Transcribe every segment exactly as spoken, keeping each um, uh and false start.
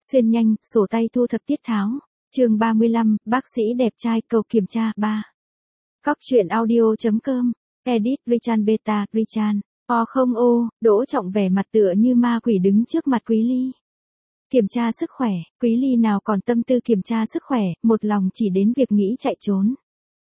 Xuyên nhanh, sổ tay thu thập tiết tháo. Chương ba mươi lăm, bác sĩ đẹp trai cầu kiểm tra ba. Cóc truyện audio chấm com. Edit Richan Beta, Richan. O không ô, Đỗ Trọng vẻ mặt tựa như ma quỷ đứng trước mặt Quý Ly. Kiểm tra sức khỏe, Quý Ly nào còn tâm tư kiểm tra sức khỏe, một lòng chỉ đến việc nghĩ chạy trốn.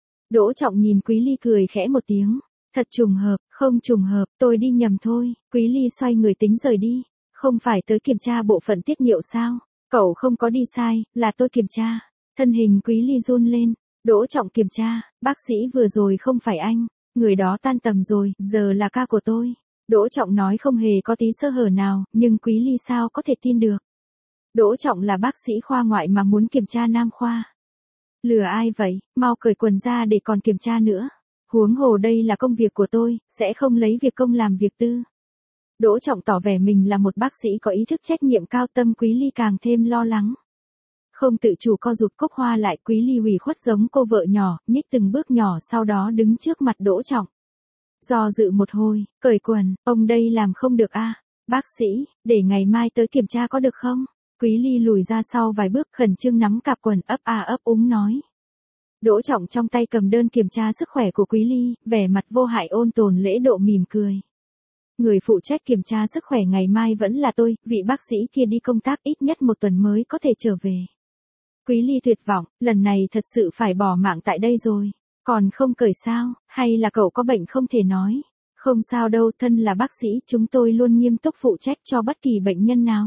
Đỗ Trọng nhìn Quý Ly cười khẽ một tiếng. Thật trùng hợp, không trùng hợp, tôi đi nhầm thôi. Quý Ly xoay người tính rời đi. Không phải tới kiểm tra bộ phận tiết niệu sao? Cậu không có đi sai, là tôi kiểm tra. Thân hình Quý Ly run lên. Đỗ Trọng kiểm tra, bác sĩ vừa rồi không phải anh. Người đó tan tầm rồi, giờ là ca của tôi. Đỗ Trọng nói không hề có tí sơ hở nào, nhưng Quý Ly sao có thể tin được. Đỗ Trọng là bác sĩ khoa ngoại mà muốn kiểm tra nam khoa. Lừa ai vậy, mau cởi quần ra để còn kiểm tra nữa. Huống hồ đây là công việc của tôi, sẽ không lấy việc công làm việc tư. Đỗ Trọng tỏ vẻ mình là một bác sĩ có ý thức trách nhiệm cao, tâm Quý Ly càng thêm lo lắng. Không tự chủ co rụt cốc hoa lại, Quý Ly ủy khuất giống cô vợ nhỏ, nhích từng bước nhỏ sau đó đứng trước mặt Đỗ Trọng. Do dự một hồi, cởi quần, ông đây làm không được a, bác sĩ, để ngày mai tới kiểm tra có được không? Quý Ly lùi ra sau vài bước khẩn trương nắm cặp quần ấp a ấp úng nói. Đỗ Trọng trong tay cầm đơn kiểm tra sức khỏe của Quý Ly, vẻ mặt vô hại ôn tồn lễ độ mỉm cười. Người phụ trách kiểm tra sức khỏe ngày mai vẫn là tôi, vị bác sĩ kia đi công tác ít nhất một tuần mới có thể trở về. Quý Ly tuyệt vọng, lần này thật sự phải bỏ mạng tại đây rồi. Còn không cởi sao, hay là cậu có bệnh không thể nói. Không sao đâu, thân là bác sĩ, chúng tôi luôn nghiêm túc phụ trách cho bất kỳ bệnh nhân nào.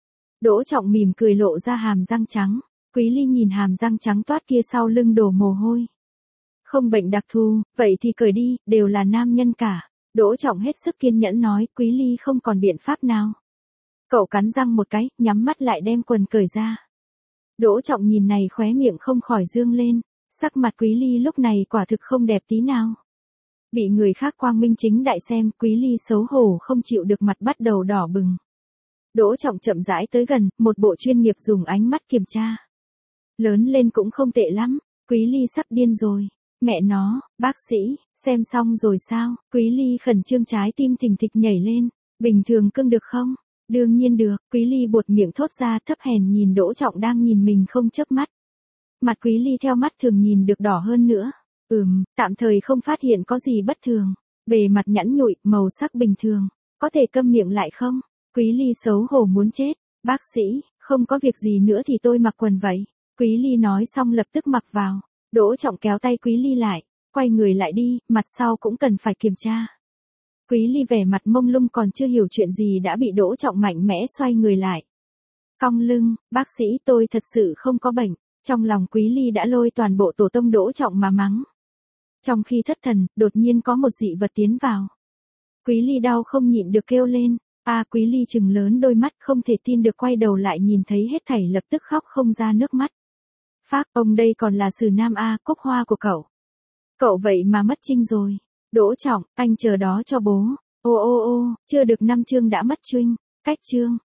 Đỗ Trọng mỉm cười lộ ra hàm răng trắng. Quý Ly nhìn hàm răng trắng toát kia sau lưng đổ mồ hôi. Không bệnh đặc thù, vậy thì cởi đi, đều là nam nhân cả. Đỗ Trọng hết sức kiên nhẫn nói, Quý Ly không còn biện pháp nào. Cậu cắn răng một cái, nhắm mắt lại đem quần cởi ra. Đỗ Trọng nhìn này khóe miệng không khỏi dương lên, sắc mặt Quý Ly lúc này quả thực không đẹp tí nào. Bị người khác quang minh chính đại xem, Quý Ly xấu hổ không chịu được, mặt bắt đầu đỏ bừng. Đỗ Trọng chậm rãi tới gần, một bộ chuyên nghiệp dùng ánh mắt kiểm tra. Lớn lên cũng không tệ lắm, Quý Ly sắp điên rồi. Mẹ nó, bác sĩ, xem xong rồi sao? Quý Ly khẩn trương, trái tim thình thịch nhảy lên. Bình thường cưng được không? Đương nhiên được. Quý Ly buột miệng thốt ra, thấp hèn nhìn Đỗ Trọng đang nhìn mình không chớp mắt. Mặt Quý Ly theo mắt thường nhìn được đỏ hơn nữa. Ừm, tạm thời không phát hiện có gì bất thường. Bề mặt nhẵn nhụi, màu sắc bình thường. Có thể câm miệng lại không? Quý Ly xấu hổ muốn chết. Bác sĩ, không có việc gì nữa thì tôi mặc quần vậy. Quý Ly nói xong lập tức mặc vào. Đỗ Trọng kéo tay Quý Ly lại, quay người lại đi, mặt sau cũng cần phải kiểm tra. Quý Ly vẻ mặt mông lung còn chưa hiểu chuyện gì đã bị Đỗ Trọng mạnh mẽ xoay người lại. Cong lưng, bác sĩ tôi thật sự không có bệnh. Trong lòng Quý Ly đã lôi toàn bộ tổ tông Đỗ Trọng mà mắng. Trong khi thất thần, đột nhiên có một dị vật tiến vào. Quý Ly đau không nhịn được kêu lên. A Quý Ly trừng lớn đôi mắt không thể tin được, quay đầu lại nhìn thấy hết thảy lập tức khóc không ra nước mắt. Phác, ông đây còn là Sử Nam A, cốc hoa của cậu. Cậu vậy mà mất trinh rồi. Đỗ Trọng, anh chờ đó cho bố. Ô ô ô, chưa được năm chương đã mất trinh. Cách chương,